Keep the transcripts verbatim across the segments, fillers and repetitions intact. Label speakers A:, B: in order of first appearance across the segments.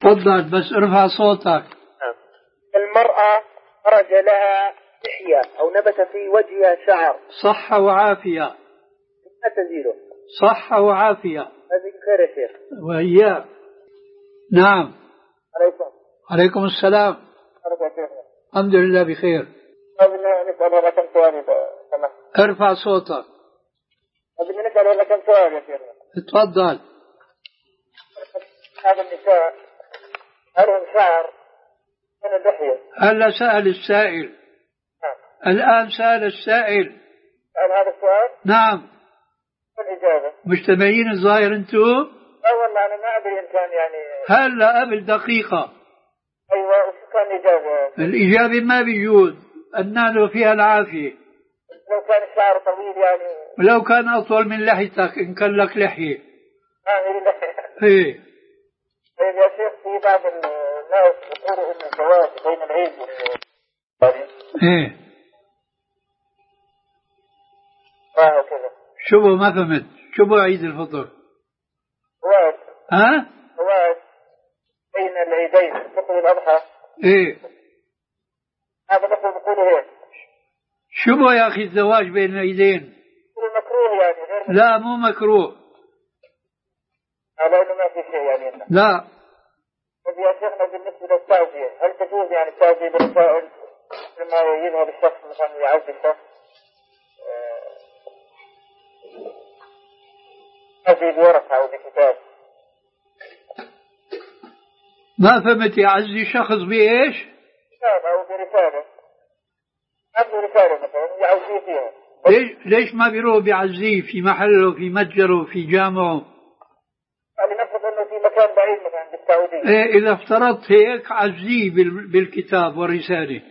A: تفضل بس ارفع صوتك.
B: المرأة خرج لها لحية أو نبت في وجهها شعر.
A: صحة وعافية.
B: ما تزيله.
A: صحة وعافية.
B: هذه خير يا شيخ.
A: وإياك. نعم.
B: عليكم.
A: عليكم السلام. الحمد لله بخير.
B: نسأل ولا كم سؤال.
A: ارفع صوتك.
B: بدنا نسأل ولا كم سؤال يا شيخ.
A: تفضل.
B: هذا النساء لهم شعر من اللحية.
A: هلا سأل السائل. نعم. الآن سأل السائل.
B: سأل هذا السؤال.
A: نعم.
B: الإجابة.
A: مجتمعين الظاهر أنتم؟
B: لا والله أنا ما أدري إن كان يعني.
A: هلا قبل دقيقة.
B: أيوة وش كان الإجابة؟
A: الإجابة ما بيجوز النال فيها العافية.
B: لو كان الشعر طويل يعني.
A: ولو كان أطول من لحيتك إن كان لك لحية.
B: آه هي لحية.
A: إيه.
B: طيب يا شيخ في بعض الناس يقولوا إن الزواج بين العيد وال.
A: إيه.
B: آه كذا.
A: شو بو ما فهمت شو بو عيد الفطر؟
B: زواج.
A: ها؟
B: زواج بين العيدين فطر الأضحى.
A: إيه.
B: هذا بس بيقولوا هيك.
A: شو بو يا أخي الزواج بين العيدين؟
B: مكروه يعني غير.
A: لا مو مكروه.
B: على إنه ما في شيء يعني إنه.
A: لا.
B: طيب يا شيخنا بالنسبة للتعزية هل تجوز يعني التعزية بالرسائل لما يذهب الشخص مثلا يعزي الشخص تعزية بورقة أو بكتاب؟
A: ما فهمت يعزي شخص بإيش؟
B: كتاب أو برسالة. عنده رسالة مثلا يعزيه فيها.
A: ليش ليش ما بيروح بيعزيه في محله في متجره في جامعه؟
B: يعني نفرض انه في مكان بعيد مثلا بالسعودية.
A: إيه إذا افترضت هيك عزيه بالكتاب والرسالة.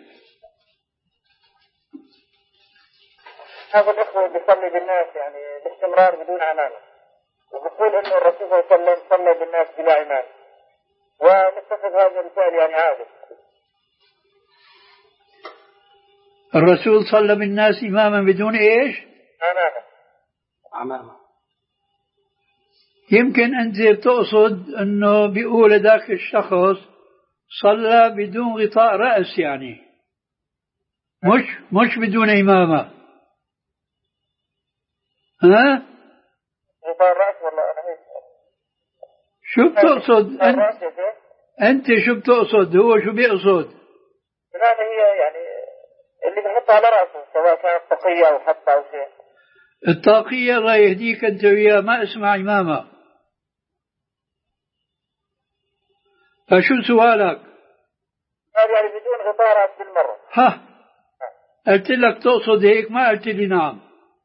B: هذا الأخوة بيصلي بالناس يعني باستمرار بدون عمامة وبقول انه الرسول صلى الله عليه وسلم صلى بالناس بلا عمامة ونتخذ هذا الرسالة يعني عادة.
A: الرسول صلى بالناس إماما بدون إيش؟
B: عمامة.
A: عمامة. يمكن أنت تقصد أنه بيقول ذاك الشخص صلى بدون غطاء رأس يعني مش مش بدون إمامة. ها؟
B: غطاء الرأس ولا أنا هيك.
A: شو بتقصد أنت؟ أنت شو بتقصد هو شو بيقصد؟
B: هذا هي يعني اللي بحطها على رأسه سواء كانت طاقية أو حتى أو شيء.
A: الطاقية الله يهديك أنت وياه ما اسمها إمامة. فشو سؤالك؟
B: هذا يعني بدون غطاء رأس بالمرة.
A: ها قلت لك تقصد هيك ما قلت لي نعم.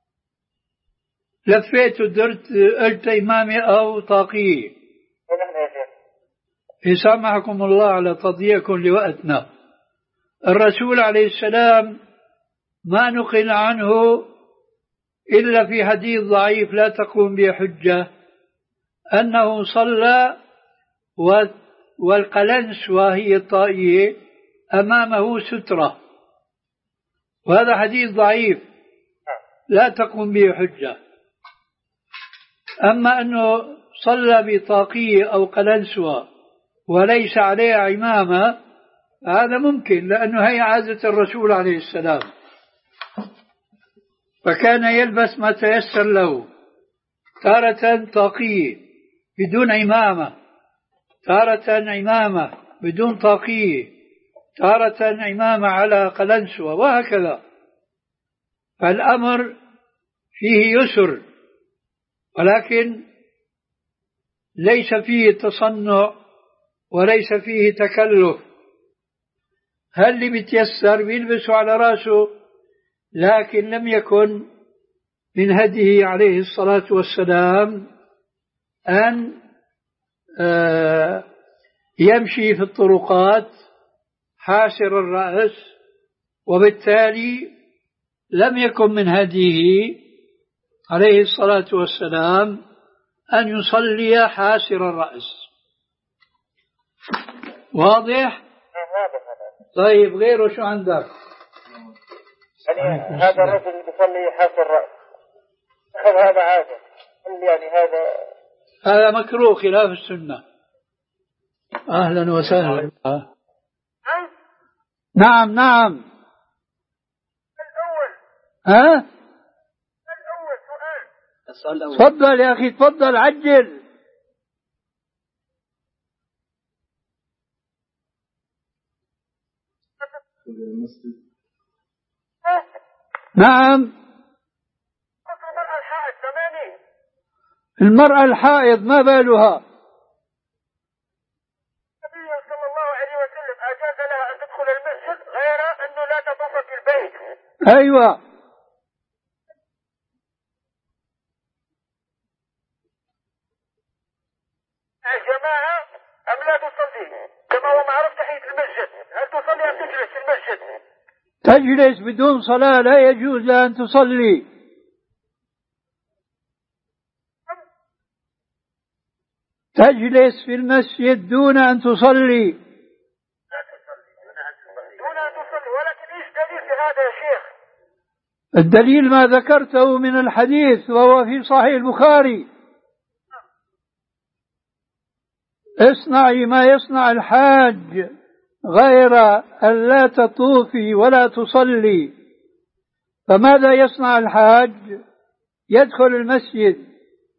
A: لفيت ودرت قلت إمامة أو طاقية.
B: ونحن يا شيخ.
A: يسامحكم الله على تضييعكم لوقتنا. الرسول عليه السلام ما نقل عنه إلا في حديث ضعيف لا تقوم به حجة أنه صلى والقلنس وهي الطائية أمامه سترة وهذا حديث ضعيف لا تقوم به حجة. أما أنه صلى بطاقية أو قلنسوة وليس عليه عمامة هذا ممكن لأنه هي عادة الرسول عليه السلام فكان يلبس ما تيسر له تارة طاقية بدون عمامة تارة عمامة بدون طاقية تارة عمامة على قلنسوة وهكذا. فالأمر فيه يسر ولكن ليس فيه تصنع وليس فيه تكلف. هل اللي بيتيسر بيلبسه على رأسه لكن لم يكن من هديه عليه الصلاة والسلام أن يمشي في الطرقات حاسر الرأس وبالتالي لم يكن من هديه عليه الصلاة والسلام أن يصلي حاسر الرأس. واضح؟ طيب غيره شو عندك؟
B: يعني هذا الرجل اللي بيصلي حاسر الرأس هل هذا عادة؟ يعني هذا
A: هذا مكروه خلاف السنة أهلا وسهلا. نعم نعم.
B: الأول.
A: ها؟
B: الأول سؤال.
C: السؤال الأول.
A: تفضل يا أخي تفضل عجل. نعم.
B: المرأة الحائض ثمانية.
A: المرأة الحائض ما بالها؟
B: النبي صلى الله عليه وسلم أجاز لها أن تدخل المسجد غير أنه لا تطوف في البيت.
A: أيوة.
B: الجماعة أم لا تصلي؟ كما هو معروف تحية المسجد، هل تصلي أم تجلس في المسجد؟
A: تجلس بدون صلاة، لا يجوز لها أن تصلي. تجلس في المسجد دون أن تصلي.
B: دون أن تصلي، ولكن إيش دليل في هذا يا شيخ؟
A: الدليل ما ذكرته من الحديث وهو في صحيح البخاري: اصنعي ما يصنع الحاج غير أن لا تطوفي ولا تصلي. فماذا يصنع الحاج؟ يدخل المسجد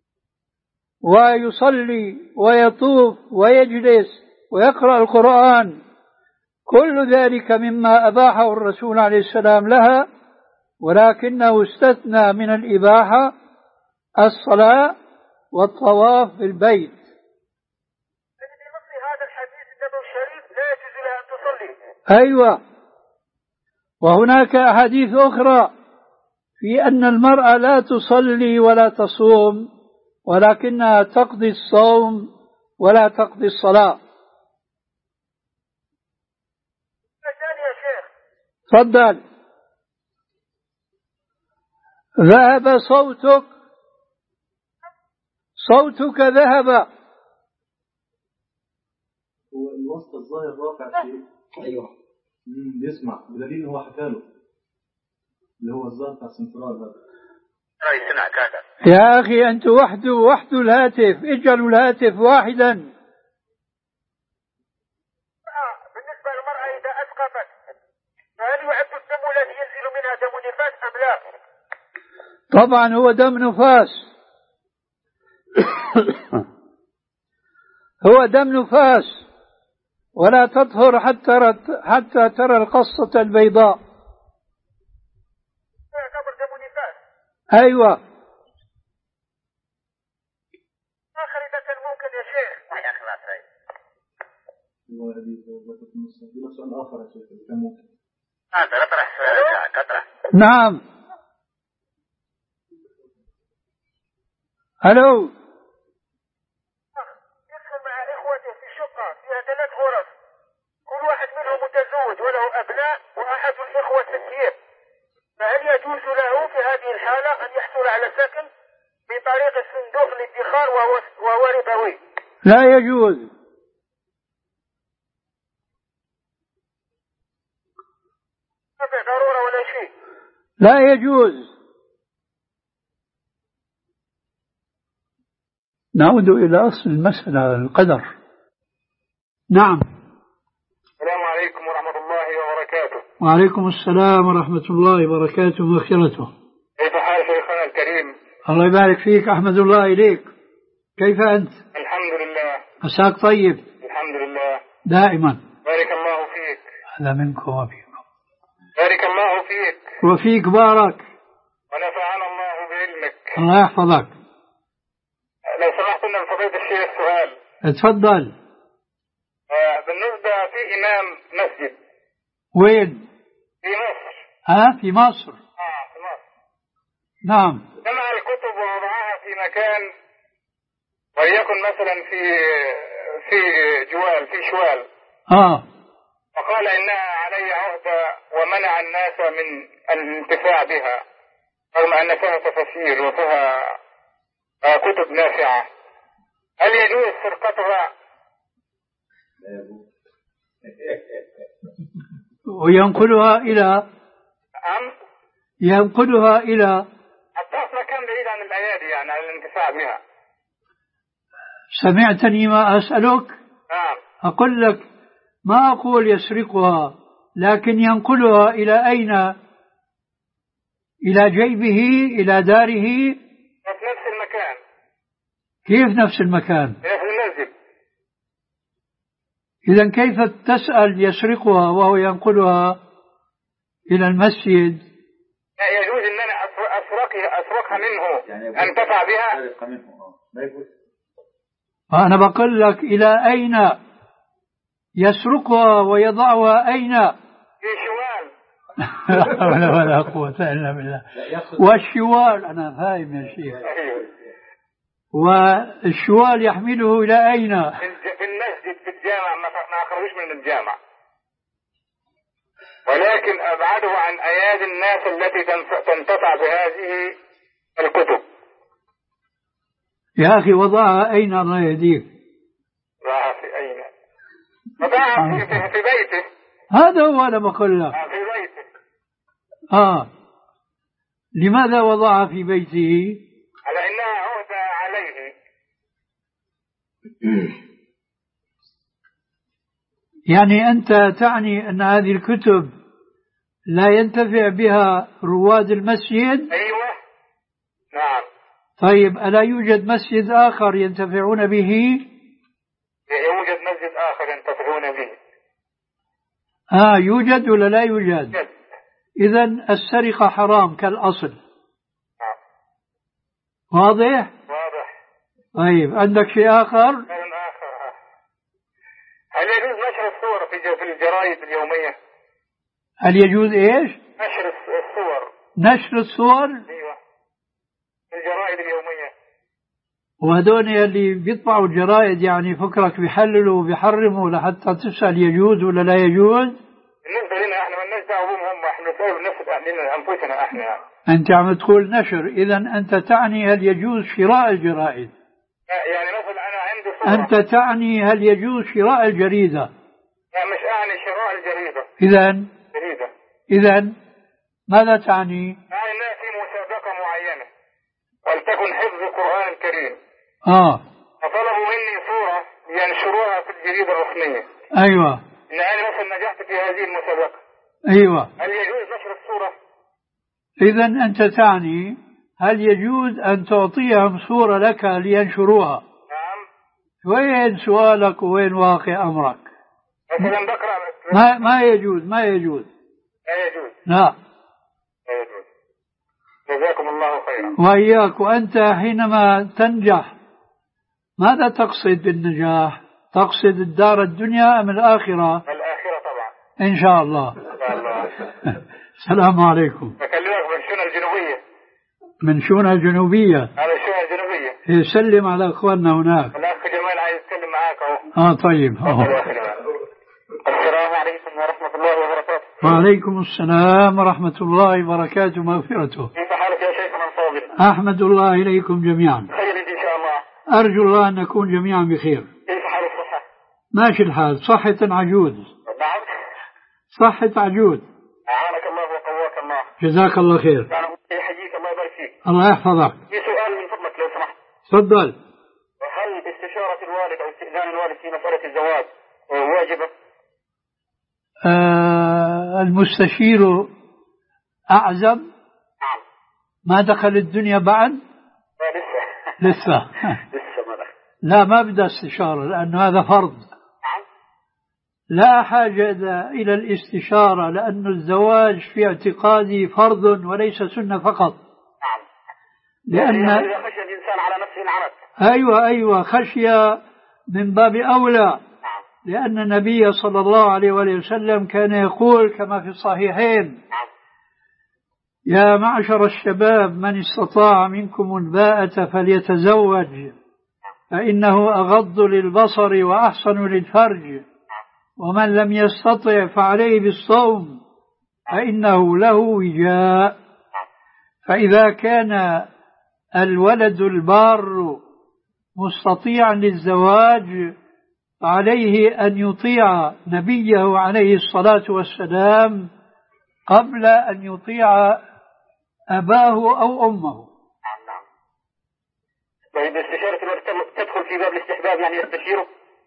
A: ويصلي ويطوف ويجلس ويقرأ القرآن، كل ذلك مما أباحه الرسول عليه السلام لها، ولكنه استثنى من الإباحة الصلاة والطواف بالبيت.
B: هذا الحديث النبوي الشريف لا يجوز لها أن تصلي.
A: أيوة. وهناك أحاديث أخرى في أن المرأة لا تصلي ولا تصوم، ولكنها تقضي الصوم ولا تقضي الصلاة.
B: يا شيخ.
A: تفضل. ذهب صوتك، صوتك ذهب.
C: هو الوسط الظاهر رافع شيء. ايوه. امم بيسمع بدليل هو حكى له اللي هو الظاهر بتاع السنترال هذا.
B: رأي كذا.
A: يا أخي أنت وحده وحده الهاتف، اجعلوا الهاتف واحدا.
B: بالنسبة للمرأة إذا أسقطت فهل يعد الدم الذي ينزل منها دم نفاس أم لا؟
A: طبعا هو دم نفاس. هو دم نفاس، ولا تطهر حتى حتى ترى القصة البيضاء.
B: يعتبر دم نفاس.
A: أيوة.
B: آخر ممكن يا شيخ. يا خلاص هاي.
C: والله هذه بس سؤال آخر يا شيخ كان ممكن.
B: هذا اطرح اطرح.
A: نعم. ألو.
B: يدخل مع إخوته في شقة فيها ثلاث غرف، كل واحد منهم متزوج وله أبناء وأحد الإخوة سكير، فهل يجوز له في هذه الحالة أن يحصل على سكن بطريق الصندوق الادخار وهو ربوي؟
A: لا يجوز.
B: ما في ضرورة ولا شيء.
A: لا يجوز. نعود إلى أصل المسألة، القدر. نعم.
B: السلام عليكم ورحمة الله وبركاته.
A: وعليكم السلام ورحمة الله وبركاته ومغفرته.
B: كيف حال شيخنا الكريم؟
A: الله يبارك فيك، أحمد الله إليك. كيف أنت؟
B: الحمد لله.
A: مساك طيب.
B: الحمد لله.
A: دائما.
B: بارك الله فيك.
A: هذا منكم وفيكم.
B: بارك الله فيك.
A: وفيك بارك.
B: ونفعنا الله بعلمك.
A: الله يحفظك.
B: لو سمحت لنا من فضيلة الشيخ سؤال.
A: اتفضل.
B: آه بالنسبة في إمام مسجد.
A: وين؟
B: في مصر.
A: ها في مصر.
B: آه في مصر.
A: نعم.
B: جمع الكتب ووضعها في مكان، وليكن مثلا في في جوال في شوال.
A: اه.
B: وقال إنها علي عهدة ومنع الناس من الانتفاع بها، رغم أن فيها تفاسير وفيها آه كتب نافعة. هل يجوز سرقتها؟
A: وينقلها إلى
B: أم
A: ينقلها إلى
B: حتى في مكان بعيد عن الأيادي، يعني عن الانتفاع بها.
A: سمعتني ما أسألك؟
B: نعم.
A: أقول لك ما أقول يسرقها، لكن ينقلها إلى أين؟ إلى جيبه، إلى داره،
B: في نفس المكان.
A: كيف نفس المكان؟
B: في المسجد.
A: إذن كيف تسأل يسرقها وهو ينقلها إلى المسجد؟
B: لا يجوز أن أنا أسرقها أسرقها منه يعني أنتفع بها.
A: أنا بقول لك إلى أين يسرقها ويضعها؟ أين؟
B: في شوال.
A: ولا ولا قوة إلا بالله. والشوال أنا فاهم يا شيخ. والشوال يحمله إلى أين؟
B: في المسجد، في الجامع، ما أخرجوش من الجامع، ولكن أبعده عن أيادي الناس التي تنتفع بهذه الكتب.
A: يا أخي وضعها أين الله يهديك؟
B: وضعها في أين؟ وضعها في, في, في بيته.
A: هذا هو أنا بقول لك.
B: في بيته.
A: آه لماذا وضعها في بيته؟
B: على إنها عهدة عليه.
A: يعني أنت تعني أن هذه الكتب لا ينتفع بها رواد المسجد؟
B: أيوة نعم.
A: طيب ألا يوجد مسجد آخر ينتفعون به؟
B: يوجد مسجد آخر ينتفعون به.
A: آه يوجد ولا لا يوجد؟
B: يوجد.
A: إذن السرقة حرام كالأصل.
B: نعم.
A: واضح؟
B: واضح.
A: طيب عندك شيء آخر؟
B: كلام آخر. هل يجوز نشر الصور في في الجرائد اليومية؟
A: هل يجوز إيش؟
B: نشر الصور.
A: نشر الصور؟
B: أيوة في الجرائد اليومية.
A: وهدول اللي بيطبعوا الجرائد يعني فكرك بيحللوا وبيحرموا لحتى تسأل يجوز ولا لا يجوز؟
B: بالنسبة لنا احنا ما لناش دعوة بهم، هم احنا نسأل نفس اهلنا انفسنا احنا يعني.
A: انت عم تقول نشر، اذا انت تعني هل يجوز شراء الجرائد؟
B: يعني مثلا انا عندي صورة.
A: انت تعني هل يجوز شراء الجريدة؟
B: لا مش اعني شراء الجريدة.
A: اذا
B: جريدة.
A: اذا ماذا تعني؟
B: يعني لا في مسابقة معينة ولتكن حفظ القرآن الكريم.
A: اه
B: فطلبوا مني صورة لينشروها في الجريدة الرسمية.
A: ايوه.
B: ان انا مثلا نجحت في هذه المسابقة.
A: ايوه.
B: هل يجوز نشر الصورة؟
A: اذا انت تعني هل يجوز ان تعطيهم صورة لك لينشروها؟
B: نعم.
A: وين سؤالك وين واقع امرك؟
B: مثلا بقرأ.
A: ما ما يجوز ما يجوز.
B: لا يجوز.
A: لا.
B: لا يجوز. جزاكم الله خيرا.
A: وإياك. وأنت حينما تنجح ماذا تقصد بالنجاح؟ تقصد الدار الدنيا أم الآخرة؟
B: الآخرة طبعا.
A: إن شاء الله.
B: إن شاء الله.
A: السلام عليكم.
B: أكلمك من شونة الجنوبية.
A: من شونة الجنوبية.
B: على الشونة الجنوبية.
A: سلم على أخواننا هناك.
B: الأخ جمال عايز يتكلم معاك أهو.
A: آه طيب. أوه.
B: السلام عليكم ورحمة الله وبركاته.
A: وعليكم السلام ورحمة الله وبركاته ومغفرته.
B: كيف حالك يا شيخنا الفاضل؟
A: أحمد الله إليكم جميعا.
B: خير إن شاء الله.
A: أرجو الله أن نكون جميعا بخير.
B: كيف حال الصحة؟
A: ماشي الحال. صحة عجوز.
B: نعم.
A: صحة عجوز.
B: أعانك الله وقواك الله.
A: جزاك الله خير.
B: يحييك الله يبارك فيك.
A: الله يحفظك.
B: في سؤال من فضلك لو سمحت.
A: تفضل.
B: هل استشارة الوالد أو استئذان الوالد في مسألة الزواج واجبة؟
A: آه المستشير أعزب.
B: نعم.
A: ما دخل الدنيا بعد؟
B: لا لسه.
A: لسه.
B: لسه ما دخل.
A: لا ما بدأ استشارة لأنه هذا فرض.
B: نعم.
A: لا حاجة إلى الاستشارة لأن الزواج في اعتقادي فرض وليس سنة فقط.
B: نعم.
A: لأن
B: إذا خشي الإنسان على نفسه العنت.
A: أيوة أيوة خشية من باب أولى. لأن النبي صلى الله عليه وسلم كان يقول كما في الصحيحين: يا معشر الشباب من استطاع منكم الباءة فليتزوج فإنه أغض للبصر وأحسن للفرج ومن لم يستطع فعليه بالصوم فإنه له وجاء. فإذا كان الولد البار مستطيعا للزواج عليه أن يطيع نبيه عليه الصلاة والسلام قبل أن يطيع أباه أو أمه.
B: نعم. طيب استشارة الوالد تدخل في باب الاستحباب يعني يستشيره؟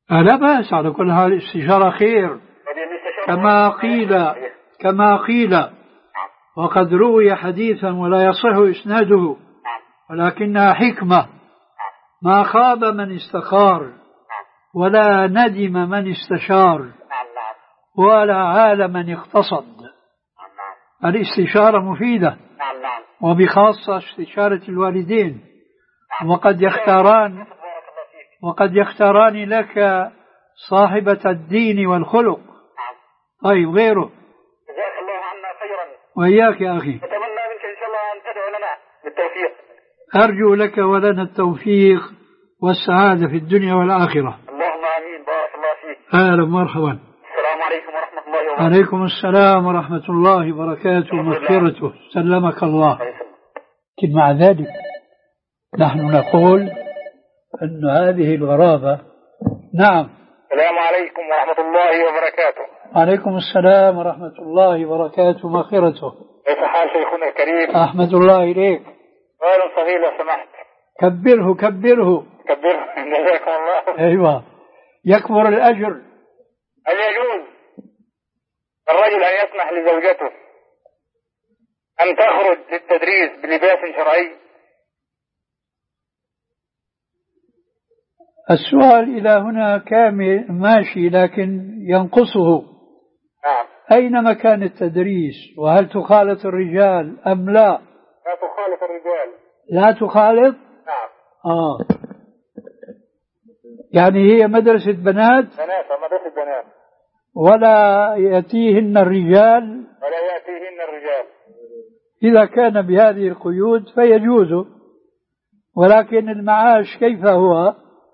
A: لا بأس، على كل حال الاستشارة خير كما قيل كما قيل وقد روي حديثا ولا يصح إسناده ولكنها حكمة. ما خاب من استخار ولا ندم من استشار ولا عال من اقتصد. الاستشارة مفيدة، وبخاصة استشارة الوالدين، وقد يختاران وقد يختاران لك صاحبة الدين والخلق. طيب غيره.
B: جزاك الله عنا خيرا.
A: وإياك يا أخي.
B: أتمنى منك إن شاء الله أن تدعو لنا بالتوفيق.
A: أرجو لك ولنا التوفيق والسعادة في الدنيا والآخرة.
B: اللهم آمين. بارك الله فيك.
A: أهلا مرحبا.
B: السلام عليكم ورحمة الله وبركاته.
A: عليكم السلام ورحمة الله وبركاته ومغفرته. سلمك الله. لكن مع ذلك نحن نقول أن هذه الغرابة. نعم.
B: السلام عليكم ورحمة الله وبركاته.
A: عليكم السلام ورحمة الله وبركاته ومغفرته.
B: كيف حال شيخنا الكريم؟
A: أحمد الله إليك.
B: سؤال صغير لو سمحت.
A: كبره كبره
B: كبره. جزاكم الله.
A: أيوة، يكبر الأجر.
B: هل يجوز الرجل أن يسمح لزوجته أن تخرج للتدريس بلباس شرعي؟
A: السؤال إلى هنا كامل ماشي، لكن ينقصه.
B: نعم.
A: أين مكان التدريس؟ وهل تخالط الرجال أم لا؟
B: لا تخالط الرجال.
A: لا تخالط؟
B: نعم.
A: آه يعني هي مدرسة بنات؟
B: بنات، مدرسة بنات.
A: ولا يأتيهن الرجال؟
B: ولا يأتيهن الرجال.
A: إذا كان بهذه القيود فيجوز، ولكن المعاش كيف هو؟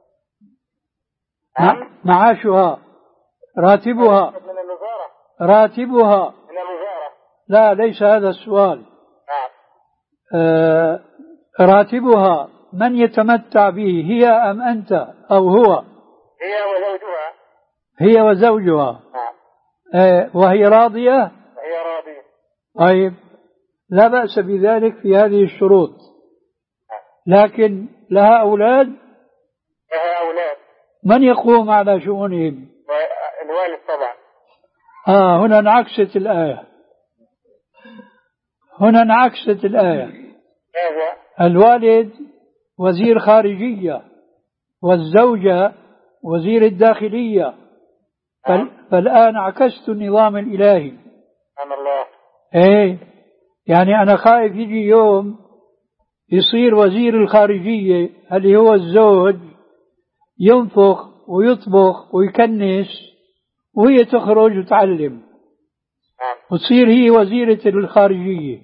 B: نعم.
A: معاشها راتبها
B: من الوزارة.
A: راتبها
B: من الوزارة.
A: لا، ليس هذا السؤال.
B: نعم.
A: آه راتبها من يتمتع به، هي أم أنت أو هو؟
B: هي وزوجها.
A: هي وزوجها.
B: نعم.
A: آه وهي راضية؟
B: هي راضية.
A: طيب، لا بأس بذلك في هذه الشروط. لكن لها أولاد؟
B: لها أولاد.
A: من يقوم على شؤونهم؟
B: الوالد طبعا.
A: آه هنا انعكست الآية هنا انعكست الآية.
B: ماذا؟
A: الوالد وزير خارجية والزوجة وزير الداخلية. فال... فالآن عكست النظام الإلهي.
B: سبحان الله.
A: ايه، يعني أنا خايف يجي يوم يصير وزير الخارجية اللي هو الزوج ينفخ ويطبخ ويكنس وهي تخرج وتعلم، وتصير هي وزيرة الخارجية.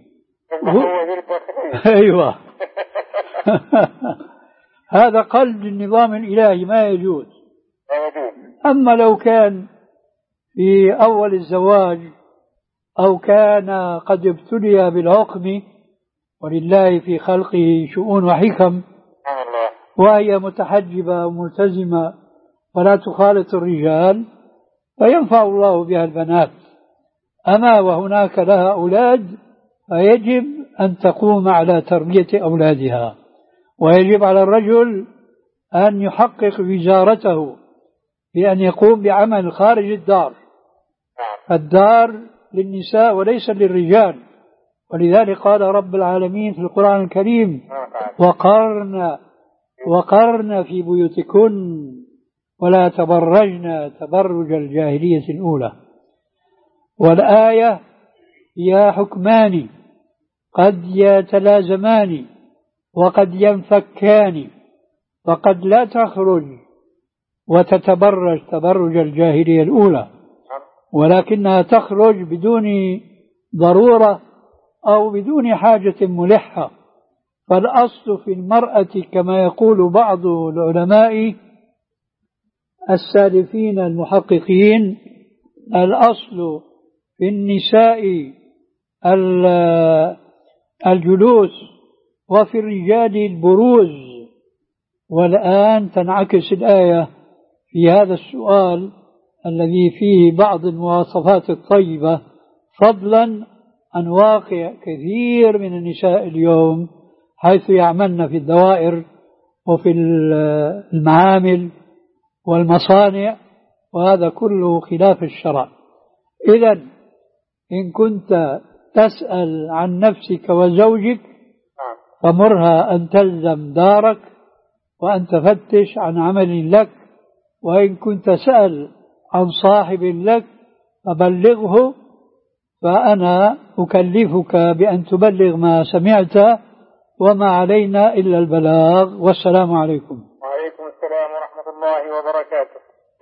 A: أيوة. هذا قلب النظام الإلهي، ما يجوز. أما لو كان في أول الزواج أو كان قد ابتلي بالعقم، ولله في خلقه شؤون وحكم، وهي متحجبة وملتزمة ولا تخالط الرجال، فينفع الله بها البنات. أما وهناك لها أولاد فيجب أن تقوم على تربية أولادها، ويجب على الرجل أن يحقق وزارته بأن يقوم بعمل خارج الدار. الدار للنساء وليس للرجال، ولذلك قال رب العالمين في القرآن الكريم: وقرن وقرن في بيوتكن ولا تبرجن تبرج الجاهلية الأولى. والآية هي حكمان قد يتلازمان وقد ينفكان، فقد لا تخرج وتتبرج تبرج الجاهلية الأولى، ولكنها تخرج بدون ضرورة أو بدون حاجة ملحة. فالأصل في المرأة كما يقول بعض العلماء السالفين المحققين، الأصل في النساء الجلوس وفي الرجال البروز. والآن تنعكس الآية في هذا السؤال الذي فيه بعض المواصفات الطيبة، فضلا عن واقع كثير من النساء اليوم حيث يعملن في الدوائر وفي المعامل والمصانع، وهذا كله خلاف الشرع. إذن إن كنت تسأل عن نفسك وزوجك فمرها أن تلزم دارك وأن تفتش عن عمل لك، وإن كنت سأل عن صاحب لك فبلغه، فأنا أكلفك بأن تبلغ ما سمعت وما علينا إلا البلاغ. والسلام عليكم.
B: وعليكم السلام ورحمة الله وبركاته.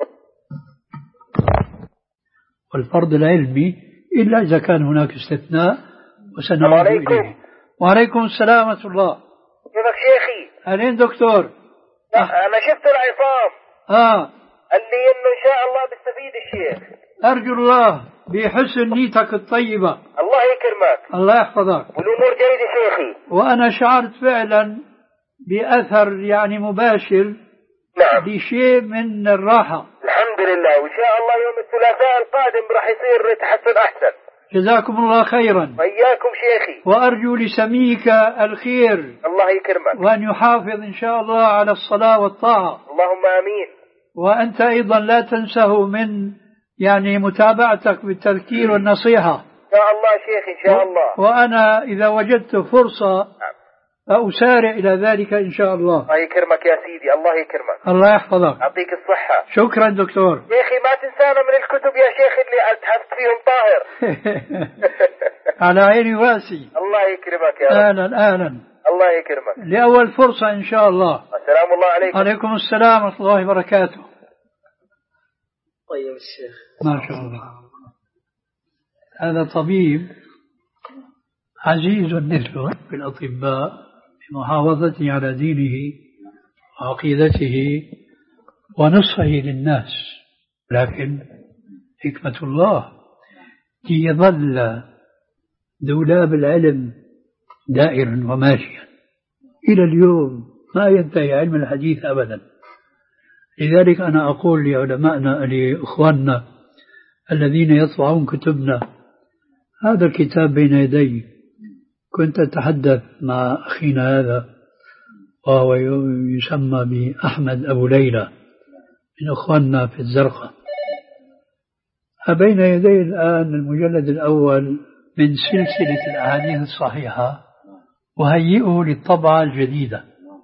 A: والفرض العلمي إلا إذا كان هناك استثناء وسنعود إليه. وعليكم السلام ورحمة الله.
B: كيفك شيخي؟
A: أهلين دكتور.
B: أه. أنا شفت العصام
A: آه
B: اللي إنه إن شاء الله بيستفيد الشيخ.
A: أرجو الله بحسن نيتك الطيبة.
B: الله يكرمك.
A: الله يحفظك.
B: والأمور جيدة شيخي.
A: وأنا شعرت فعلا بأثر يعني مباشر.
B: نعم.
A: بشيء من الراحة.
B: الحمد لله، وإن شاء الله يوم الثلاثاء القادم راح يصير تحسن أحسن.
A: جزاكم الله خيرا.
B: وإياكم شيخي.
A: وأرجو لسميك الخير.
B: الله يكرمك.
A: وأن يحافظ إن شاء الله على الصلاة والطاعة.
B: اللهم آمين.
A: وأنت أيضا لا تنسه من يعني متابعتك بالتذكير والنصيحة.
B: إن شاء الله شيخي إن شاء الله.
A: وأنا إذا وجدت فرصة فأسارع إلى ذلك إن شاء الله.
B: الله يكرمك يا سيدي. الله يكرمك.
A: الله يحفظك.
B: يعطيك الصحة.
A: شكرا دكتور.
B: شيخي ما تنسانا من الكتب يا شيخ اللي تحفظ فيهم طاهر.
A: على عيني واسي.
B: الله يكرمك يا رب.
A: أهلا أهلا.
B: الله يكرمك.
A: لأول فرصة إن شاء الله.
B: السلام الله عليكم.
A: عليكم السلام ورحمة الله وبركاته.
B: طيب الشيخ.
A: ما شاء الله. هذا طبيب عزيز مثله بالأطباء بمحافظته على دينه وعقيدته ونصحه للناس، لكن حكمة الله يظل دولاب العلم دائرا وماشيا إلى اليوم، ما ينتهي علم الحديث أبدا. لذلك أنا أقول لعلمائنا لإخواننا الذين يطبعون كتبنا، هذا الكتاب بين يدي، كنت أتحدث مع أخينا هذا وهو يسمى بأحمد أبو ليلى من أخواننا في الزرقاء، بين يدي الآن المجلد الأول من سلسلة الأحاديث الصحيحة، وهيئه للطبعة الجديدة.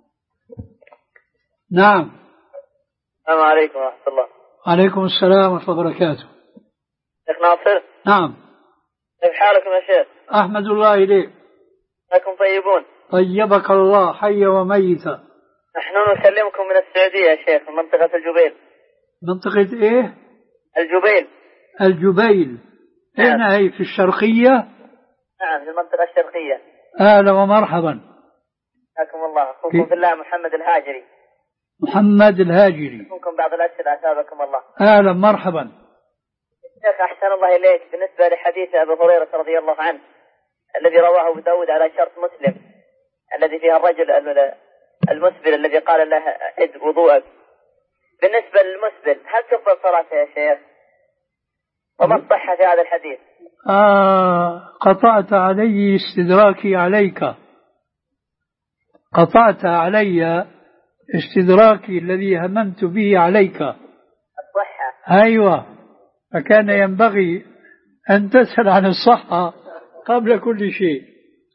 A: نعم.
B: السلام عليكم ورحمة الله.
A: عليكم السلام ورحمة الله وبركاته.
B: شيخ ناصر.
A: نعم.
B: كيف حالكم يا شيخ؟
A: أحمد الله إليك.
B: أنكم طيبون؟
A: طيبك الله حي وميتا.
B: نحن نكلمكم من السعودية يا شيخ، من منطقة الجبيل.
A: منطقة إيه؟
B: الجبيل.
A: الجبيل. أين هي؟ في الشرقية؟
B: نعم في المنطقة الشرقية.
A: أهلا ومرحبا.
B: حياكم الله. أخوكم في الله محمد الهاجري.
A: محمد الهاجري.
B: أخوكم بعض الأسئلة أثابكم الله.
A: أهلا مرحبا.
B: شيخ أحسن الله إليك، بالنسبة لحديث أبي هريرة رضي الله عنه الذي رواه أبو داود على شرط مسلم، الذي فيها الرجل المسبل الذي قال له أعد وضوءك، بالنسبة للمسبل هل تقبل صلاته يا شيخ؟ وما الصحة في هذا الحديث؟
A: آه قطعت علي استدراكي عليك، قطعت علي استدراكي الذي هممت به عليك.
B: الصحة.
A: أيوة، فكان ينبغي أن تسأل عن الصحة قبل كل شيء،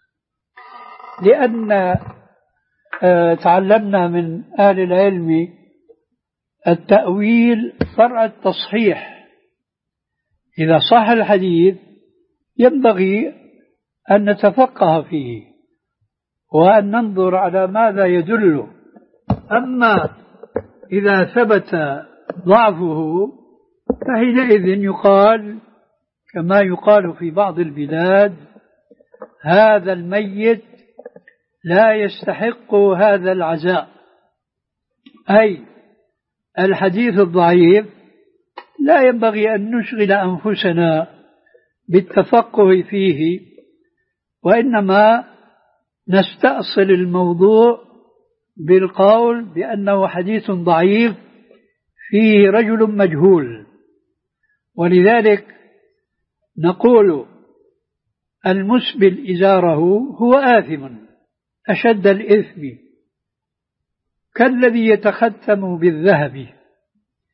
A: لأن آه تعلمنا من أهل العلم التأويل فرع التصحيح. إذا صح الحديث ينبغي أن نتفقه فيه وأن ننظر على ماذا يدل. أما إذا ثبت ضعفه فحينئذ يقال كما يقال في بعض البلاد هذا الميت لا يستحق هذا العزاء، أي الحديث الضعيف لا ينبغي أن نشغل أنفسنا بالتفقه فيه، وإنما نستأصل الموضوع بالقول بأنه حديث ضعيف فيه رجل مجهول. ولذلك نقول المسبل إزاره هو آثم أشد الإثم كالذي يتختم بالذهب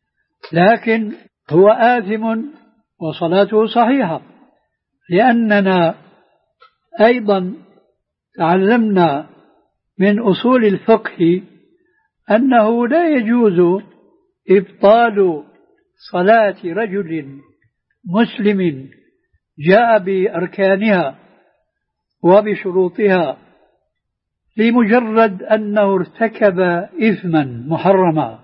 A: لكن هو آثم وصلاته صحيحة، لأننا أيضا تعلمنا من أصول الفقه أنه لا يجوز إبطال صلاة رجل مسلم جاء بأركانها وبشروطها لمجرد أنه ارتكب إثما محرما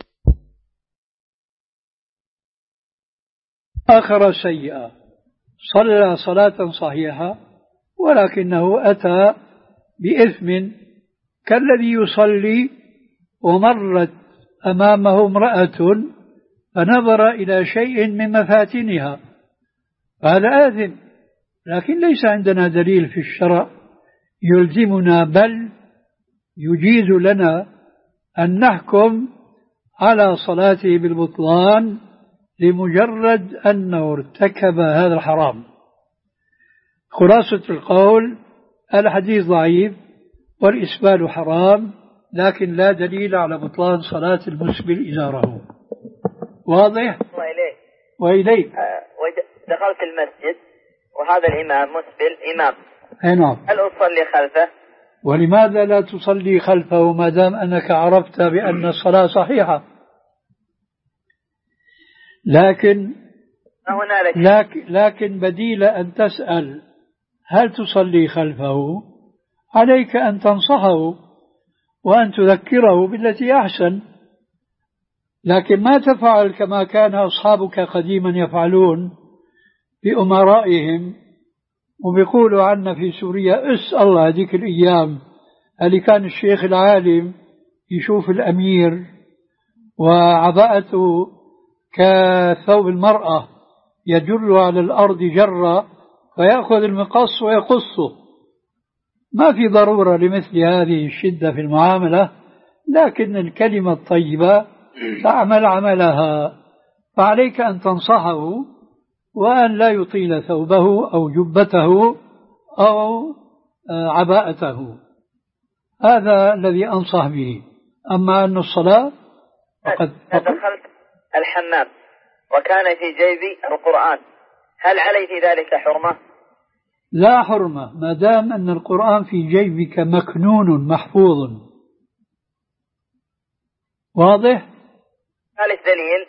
A: آخر سيئة، صلى صلاة صحيحة ولكنه أتى بإثم كالذي يصلي ومرت أمامه امرأة فنظر إلى شيء من مفاتنها، هذا آثم، لكن ليس عندنا دليل في الشرع يلزمنا، بل يجيز لنا أن نحكم على صلاته بالبطلان لمجرد أنه ارتكب هذا الحرام. خلاصة القول الحديث ضعيف والإسبال حرام، لكن لا دليل على بطلان صلاة المسبل إزاره. واضح؟
B: وإليك
A: وإليك
B: آه دخلت المسجد وهذا الإمام مسبل إمام،
A: نعم،
B: هل أصلي خلفه؟
A: ولماذا لا تصلي خلفه ما دام أنك عرفت بأن الصلاة صحيحة؟ لكن لكن, لكن بديل أن تسأل هل تصلي خلفه، عليك أن تنصحه وأن تذكره بالتي أحسن، لكن ما تفعل كما كان أصحابك قديما يفعلون بأمرائهم، وبيقولوا عنا في سوريا اسأل الله هذيك الأيام اللي كان الشيخ العالم يشوف الأمير وعباءته كثوب المرأة يجر على الأرض جرة فيأخذ المقص ويقصه. ما في ضرورة لمثل هذه الشدة في المعاملة، لكن الكلمة الطيبة تعمل عملها، فعليك أن تنصحه وأن لا يطيل ثوبه أو جبته أو عباءته، هذا الذي أنصح به. أما أن الصلاة فقد
B: دخلت الحمام وكان في جيبي القرآن، هل علي في ذلك حرمة؟
A: لا حرمة ما دام أن القرآن في جيبك مكنون محفوظ. واضح؟
B: ثالث دليل،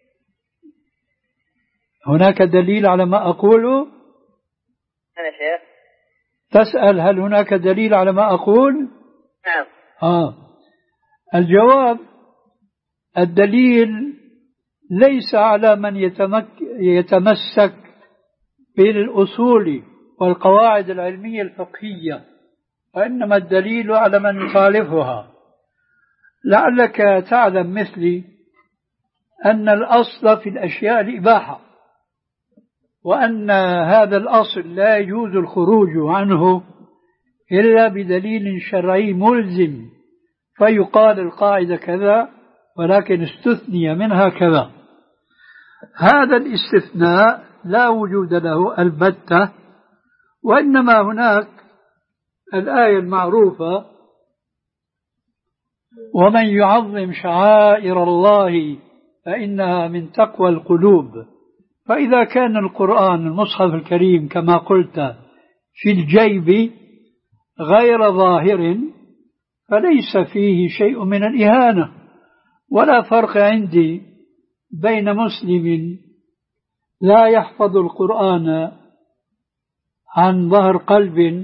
A: هناك دليل على ما أقوله؟
B: أنا شيخ
A: تسأل هل هناك دليل على ما أقول؟
B: نعم.
A: آه. الجواب الدليل ليس على من يتمك يتمسك بالأصول والقواعد العلمية الفقهية، وإنما الدليل على من يخالفها. لعلك تعلم مثلي أن الأصل في الأشياء الإباحة، وأن هذا الأصل لا يجوز الخروج عنه إلا بدليل شرعي ملزم، فيقال القاعدة كذا ولكن استثني منها كذا. هذا الاستثناء لا وجود له البتة، وإنما هناك الآية المعروفة ومن يعظم شعائر الله فإنها من تقوى القلوب. فإذا كان القرآن المصحف الكريم كما قلت في الجيب غير ظاهر فليس فيه شيء من الإهانة، ولا فرق عندي بين مسلم لا يحفظ القرآن عن ظهر قلب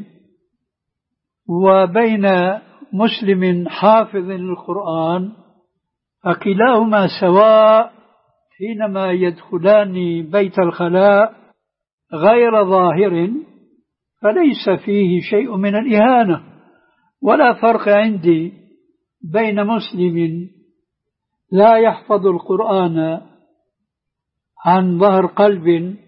A: وبين مسلم حافظ للقرآن، فكلاهما سواء حينما يدخلان بيت الخلاء غير ظاهر فليس فيه شيء من الإهانة، ولا فرق عندي بين مسلم لا يحفظ القرآن عن ظهر قلب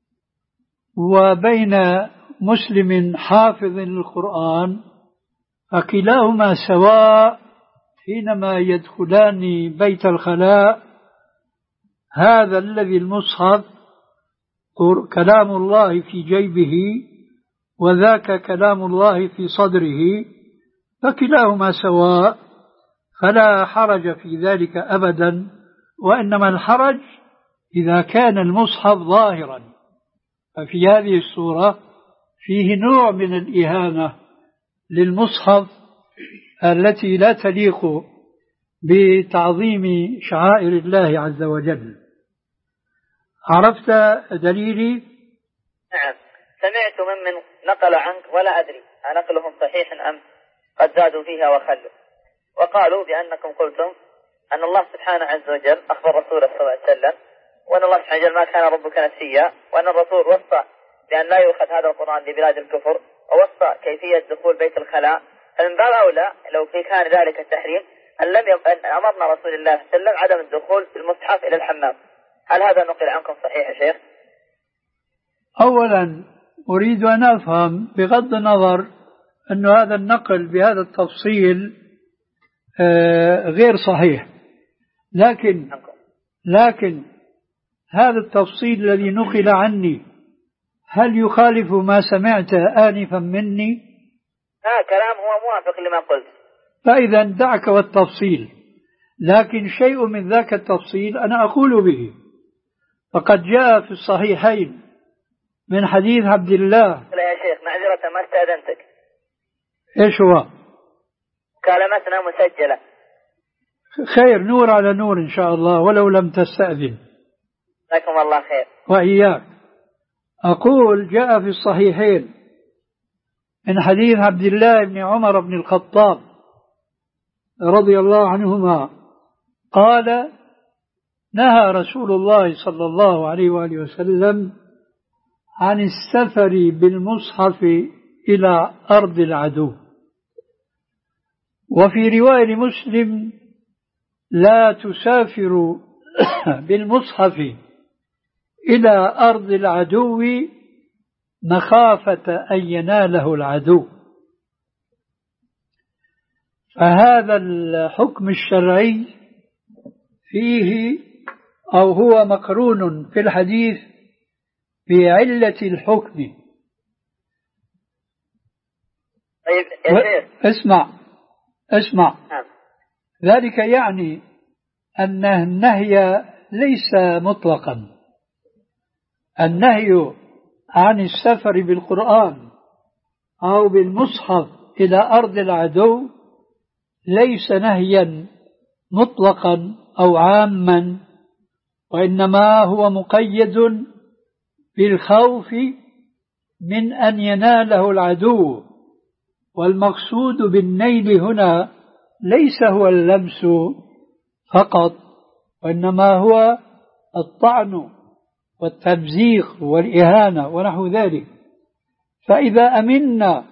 A: وبين مسلم حافظ للقرآن، فكلاهما سواء حينما يدخلان بيت الخلاء. هذا الذي المصحف كلام الله في جيبه وذاك كلام الله في صدره، فكلاهما سواء، فلا حرج في ذلك أبدا، وإنما الحرج إذا كان المصحف ظاهرا، ففي هذه الصورة فيه نوع من الإهانة للمصحف التي لا تليق بتعظيم شعائر الله عز وجل. عرفت دليلي؟
B: نعم، سمعت ممن نقل عنك ولا أدري أنقلهم صحيح أم قد زادوا فيها وخلوا، وقالوا بأنكم قلتم أن الله سبحانه عز وجل أخبر رسوله صلى الله عليه وسلم وأن الله سبحانه وتعالى ما كان ربك نسيا، وأن الرسول وصى بأن لا يؤخذ هذا القرآن لبلاد الكفر، ووصى كيفية دخول بيت الخلاء. فمن باب أولى لو في كان ذلك التحريم أن لم يم... أن أمرنا رسول الله صلى الله عليه وسلم عدم الدخول بالمصحف إلى الحمام. هل هذا نقل عنكم صحيح يا شيخ؟
A: أولا أريد أن أفهم بغض النظر أن هذا النقل بهذا التفصيل غير صحيح، لكن لكن هذا التفصيل الذي نقل عني هل يخالف ما سمعت آنفا مني؟
B: ها كلام هو موافق لما قلت.
A: فإذا دعك والتفصيل، لكن شيء من ذاك التفصيل أنا أقول به، فقد جاء في الصحيحين من حديث عبد الله.
B: لا يا شيخ معذرة ما استأذنتك.
A: إيش هو؟
B: كلمتنا مسجلة.
A: خير، نور على نور إن شاء الله ولو لم تستأذن.
B: لكم الله خير.
A: وإياك. أقول جاء في الصحيحين من حديث عبد الله بن عمر بن الخطاب رضي الله عنهما قال: نهى رسول الله صلى الله عليه وآله وسلم عن السفر بالمصحف إلى أرض العدو. وفي رواية مسلم: لا تسافر بالمصحف إلى أرض العدو مخافة أن يناله العدو. فهذا الحكم الشرعي فيه أو هو مقرون في الحديث بعلة الحكم.
B: طيب يا شيخ
A: اسمع اسمع ذلك يعني أن النهي ليس مطلقا. النهي عن السفر بالقرآن أو بالمصحف إلى أرض العدو ليس نهيا مطلقا أو عاما، وإنما هو مقيد بالخوف من أن يناله العدو. والمقصود بالنيل هنا ليس هو اللمس فقط، وإنما هو الطعن والتمزيق والإهانة ونحو ذلك. فإذا أمنا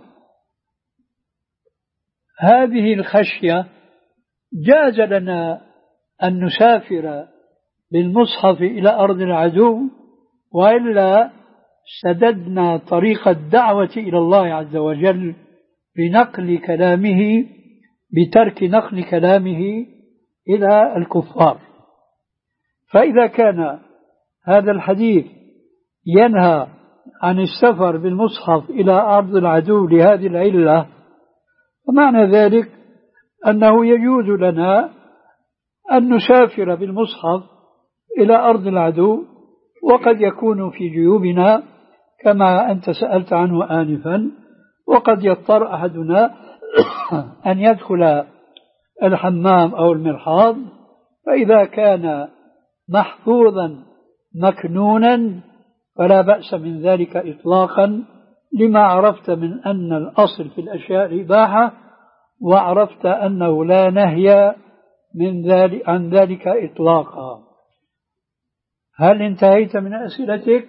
A: هذه الخشية جاز لنا أن نسافر بالمصحف إلى أرض العدو، وإلا سددنا طريق الدعوة إلى الله عز وجل بنقل كلامه بترك نقل كلامه إلى الكفار. فإذا كان هذا الحديث ينهى عن السفر بالمصحف إلى أرض العدو لهذه العلة، ومعنى ذلك أنه يجوز لنا أن نسافر بالمصحف إلى أرض العدو، وقد يكون في جيوبنا كما أنت سألت عنه آنفا، وقد يضطر أحدنا أن يدخل الحمام أو المرحاض، فإذا كان محفوظا مكنونا فلا بأس من ذلك إطلاقا، لما عرفت من أن الأصل في الأشياء الإباحة، وعرفت أنه لا نهي من ذلك عن ذلك إطلاقا. هل انتهيت من أسئلتك؟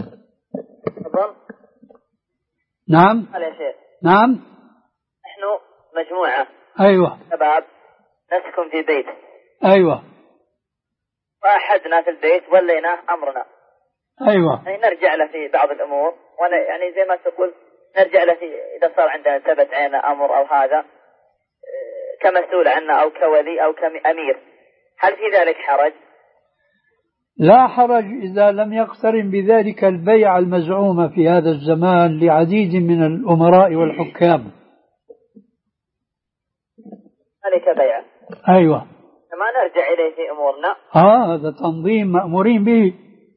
A: نعم. نعم.
B: نحن مجموعة
A: أيوة
B: شباب نسكن في بيت.
A: أيوة.
B: وأحدنا في البيت وليناه أمرنا.
A: أيوة.
B: يعني نرجع له في بعض الأمور، وأنا يعني زي ما تقول نرجع له في إذا صار عندنا ثبت عنا أمر أو هذا كمسؤول عنا أو كولي أو كأمير، هل في ذلك حرج؟
A: لا حرج إذا لم يقترن بذلك البيع المزعوم في هذا الزمان لعديد من الأمراء والحكام.
B: ذلك بيع.
A: أيوة.
B: ما نرجع إليه في أمورنا.
A: آه هذا تنظيم مأمورين به.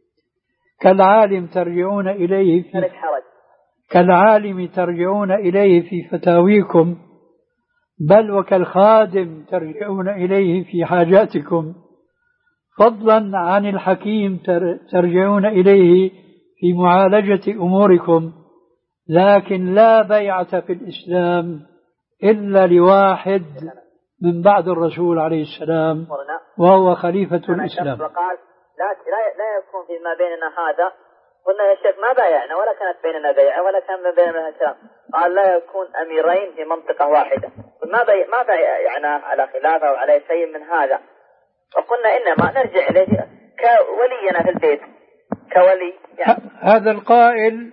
A: كالعالم ترجعون إليه في كالعالم ترجعون إليه في فتاويكم، بل وكالخادم ترجعون إليه في حاجاتكم، فضلا عن الحكيم ترجعون إليه في معالجة أموركم. لكن لا بيعة في الإسلام إلا لواحد من بعد الرسول عليه السلام وهو خليفة الإسلام.
B: وقال لا لا يكون فيما بيننا هذا. قلنا يا شيخ ما بايعنا ولا كانت بيننا بيعة ولا كان بيننا كلام. قال لا يكون أميرين في منطقة واحدة. ما بي ما بايعنا على خلافه أو على شيء من هذا. وقلنا إنما نرجع إليه كولينا في البيت كولي يعني.
A: هذا القائل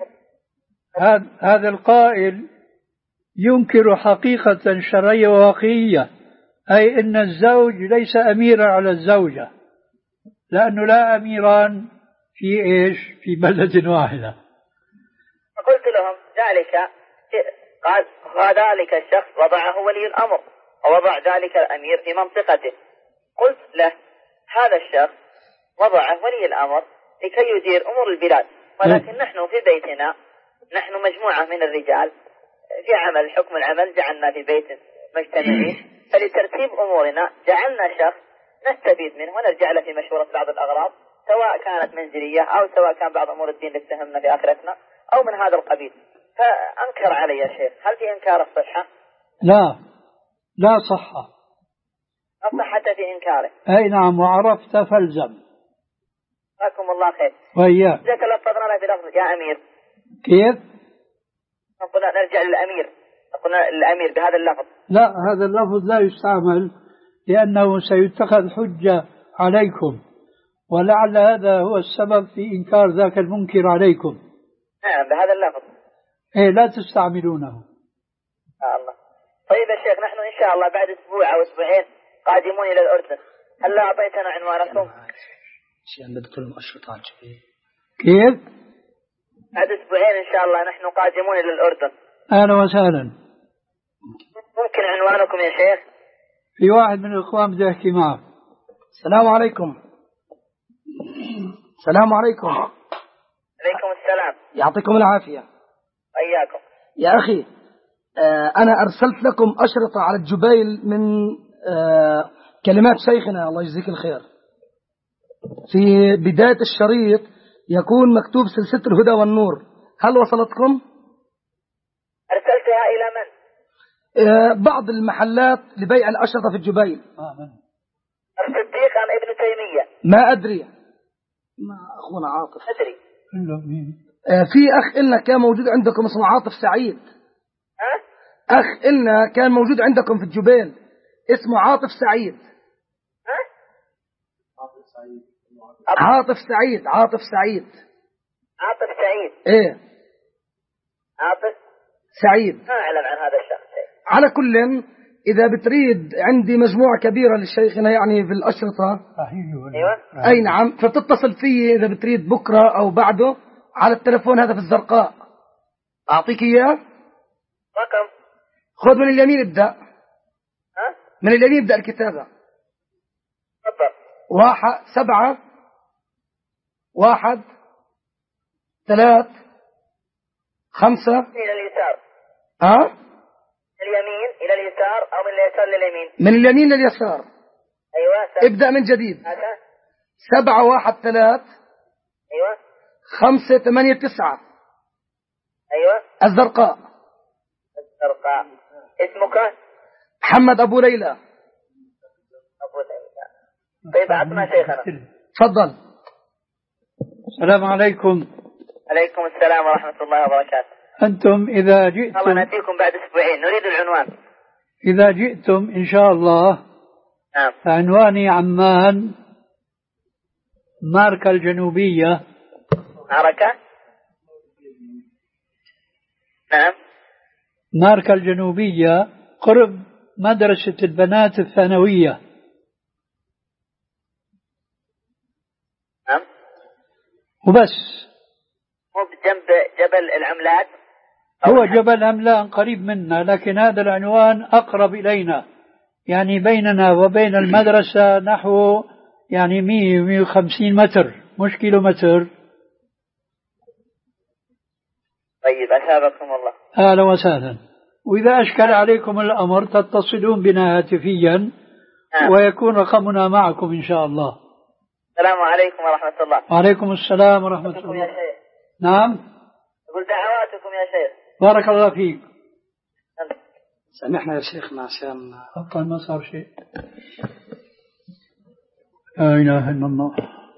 A: هذا القائل ينكر حقيقة شرعية وواقعية، أي أن الزوج ليس أميرا على الزوجة، لأنه لا أميران في إيش في بلد واحدة.
B: فقلت لهم ذلك قال وذلك الشخص وضعه ولي الأمر ووضع ذلك الأمير في منطقته. قلت له هذا الشخص وضعه ولي الأمر لكي يدير أمور البلاد، ولكن نحن في بيتنا نحن مجموعة من الرجال في عمل حكم العمل جعلنا في بيت مجتمعين، فلترتيب أمورنا جعلنا شخص نستفيد منه ونرجع له في مشورة بعض الأغراض، سواء كانت منزلية أو سواء كان بعض أمور الدين اللي تهمنا في آخرتنا أو من هذا القبيل. فأنكر علي يا شيخ، هل في إنكار الصحة؟
A: لا لا صحة.
B: الصحة في إنكاره.
A: أي نعم، وعرفت فالزم.
B: جزاكم الله خير.
A: وإياك.
B: إذا تلفظنا له بلفظ يا أمير.
A: كيف؟
B: قلنا نرجع للأمير، قلنا الأمير بهذا اللفظ.
A: لا، هذا اللفظ لا يستعمل لأنه سيتخذ حجة عليكم، ولعل هذا هو السبب في إنكار ذاك المنكر عليكم.
B: نعم بهذا اللفظ.
A: إيه لا تستعملونه.
B: آه الله. طيب يا شيخ، نحن إن شاء الله بعد أسبوع أو أسبوعين قادمون إلى الأردن، هل لا أعطيتنا عنوانكم؟
A: كيف؟
B: بعد أسبوعين إن شاء الله نحن قادمون إلى الأردن.
A: أهلا وسهلا.
B: ممكن عنوانكم يا شيخ؟
A: في واحد من الإخوان بدي أحكي معه.
D: السلام عليكم. السلام عليكم.
B: عليكم السلام.
D: يعطيكم العافية.
B: أياكم.
D: يا أخي، آه أنا أرسلت لكم أشرطة على الجبيل من آه كلمات شيخنا الله يجزيك الخير. في بداية الشريط يكون مكتوب سلسلة الهدى والنور، هل وصلتكم؟
B: أرسلتها إلى من؟
D: آه بعض المحلات لبيع الأشرطة في الجبيل.
A: آه من؟
B: الصديق أم ابن تيمية؟
D: ما أدري، ما أخونا عاطف
B: أدري.
D: آه في أخ إلنا كان موجود عندكم اسمه عاطف سعيد.
B: ها؟
D: أخ إلنا كان موجود عندكم في الجبيل اسمه عاطف سعيد.
B: ها؟
C: عاطف سعيد.
D: عاطف سعيد عاطف سعيد
B: عاطف سعيد.
D: إيه
B: عاطف
D: سعيد.
B: ما أعلم عن هذا الشخص.
D: على كل، إذا بتريد عندي مجموعة كبيرة للشيخنا يعني في الأشرطة.
B: أيوة.
D: أي نعم، فبتتصل فيه إذا بتريد بكرة أو بعده على التلفون هذا في الزرقاء، أعطيك إياه.
B: رقم.
D: خذ من اليمين ابدأ.
B: ها؟
D: من اليمين ابدأ الكتابة.
B: تفضل.
D: واحد سبعة واحد ثلاث خمسة.
B: إلى اليسار.
D: ها؟
B: اليمين إلى اليسار أو من اليسار لليمين؟
D: من اليمين لليسار.
B: أيوة. سبعة.
D: ابدأ من جديد.
B: هذا.
D: سبعة واحد ثلاث.
B: أيوة.
D: خمسة ثمانية تسعة.
B: أيوة.
D: الزرقاء.
B: الزرقاء. اسمك؟
D: محمد أبو ليلى.
B: أبو ليلى. طيب أعطنا شيخنا.
D: تفضل.
A: السلام عليكم.
B: عليكم السلام ورحمة الله وبركاته.
A: أنتم إذا جئتم
B: الله نأتيكم بعد أسبوعين، نريد العنوان.
A: إذا جئتم إن شاء الله.
B: نعم.
A: عنواني عمان، ماركا الجنوبية.
B: معركة. نعم.
A: ماركا الجنوبية قرب مدرسة البنات الثانوية.
B: نعم.
A: وبس.
B: مو بجنب جبل العملات؟
A: هو جبل أملان قريب منا، لكن هذا العنوان أقرب إلينا يعني بيننا وبين المدرسة نحو يعني مئة مئة وخمسين متر مش كيلو متر.
B: طيب أثابكم الله.
A: أهلا وسهلا. وإذا أشكل عليكم الأمر تتصلون بنا هاتفيا آه. ويكون رقمنا معكم إن شاء الله.
B: السلام عليكم ورحمة الله.
A: وعليكم السلام ورحمة الله.
B: يا شيخ.
A: نعم.
B: أقول دعواتكم يا شيخ.
A: بارك الله فيك.
D: سامحنا يا شيخنا عشان
A: حقا ما صار شيء. لا إله إلا الله.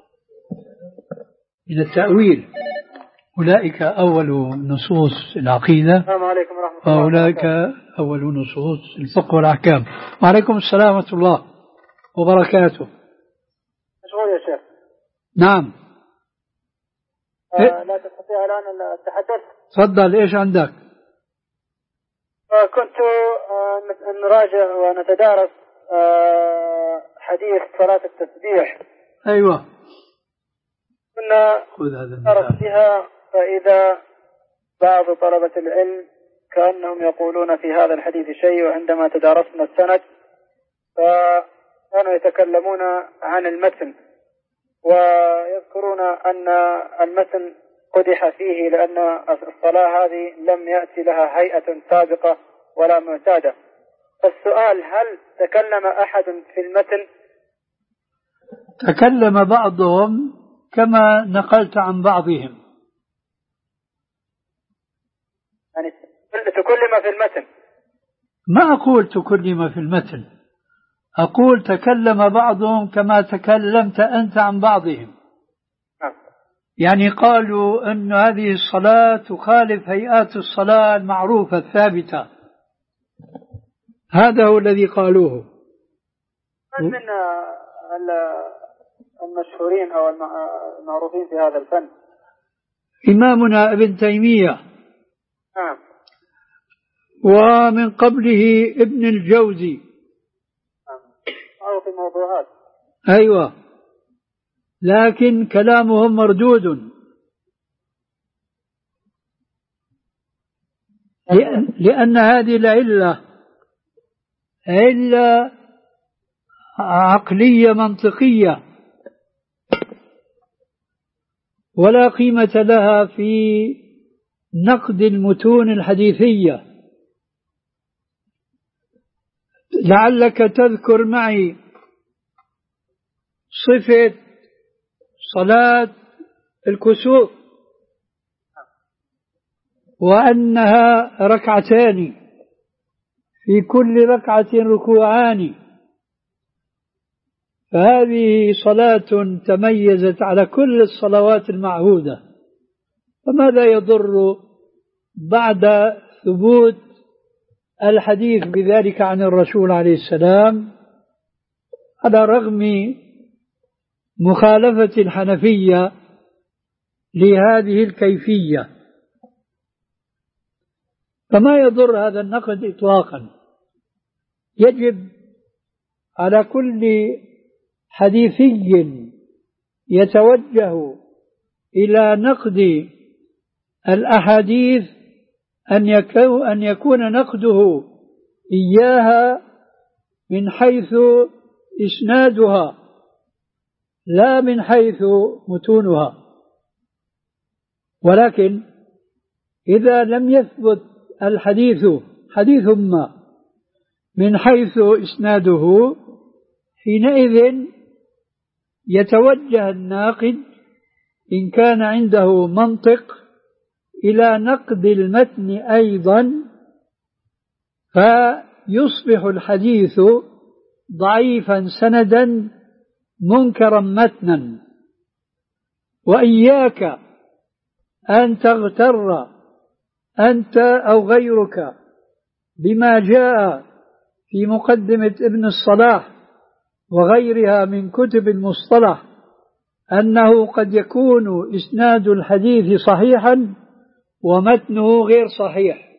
A: إلى التأويل أولئك أول نصوص العقيدة.
B: السلام عليكم ورحمة الله.
A: وأولئك أول نصوص الفقه والأحكام. وعليكم السلام ورحمة الله وبركاته.
B: مشغول يا شيخ.
A: نعم.
B: آه إيه؟ لا تستطيع الآن التحدث.
A: تفضل إيش عندك؟
B: آه كنت آه نراجع ونتدارس آه حديث صلاة التسبيح.
A: أيوة.
B: كنا نتدارس بها فإذا بعض طلبة العلم كأنهم يقولون في هذا الحديث شيء، وعندما تدارسنا السند فكانوا يتكلمون عن المتن ويذكرون أن المتن قدح فيه لأن الصلاة هذه لم يأتي لها هيئة سابقة ولا معتادة. فالسؤال هل تكلم أحد في المتن؟
A: تكلم بعضهم كما نقلت عن بعضهم.
B: يعني تكلم في المتن؟
A: ما أقول تكلم في المتن، أقول تكلم بعضهم كما تكلمت أنت عن بعضهم.
B: نعم.
A: يعني قالوا أن هذه الصلاة تخالف هيئات الصلاة المعروفة الثابتة. هذا هو الذي قالوه.
B: من من المشهورين أو المعروفين في هذا الفن؟
A: إمامنا ابن تيمية.
B: نعم.
A: ومن قبله ابن الجوزي.
B: نعم. أو في موضوعات.
A: أيوة، لكن كلامهم مردود لأن, لأن هذه العلة علة عقلية منطقية ولا قيمة لها في نقد المتون الحديثية. لعلك تذكر معي صفة صلاة الكسوف وأنها ركعتان في كل ركعة ركوعان، فهذه صلاة تميزت على كل الصلوات المعهودة، فماذا يضر بعد ثبوت الحديث بذلك عن الرسول عليه السلام، على رغم مخالفة الحنفية لهذه الكيفية. فما يضر هذا النقد إطلاقا. يجب على كل حديثي يتوجه إلى نقد الأحاديث أن يكون نقده إياها من حيث إسنادها لا من حيث متونها. ولكن إذا لم يثبت الحديث حديث ما من حيث إسناده، حينئذ يتوجه الناقد إن كان عنده منطق إلى نقد المتن أيضا، فيصبح الحديث ضعيفا سندا منكرا متنا. وإياك أن تغتر أنت أو غيرك بما جاء في مقدمة ابن الصلاح وغيرها من كتب المصطلح أنه قد يكون إسناد الحديث صحيحا ومتنه غير صحيح.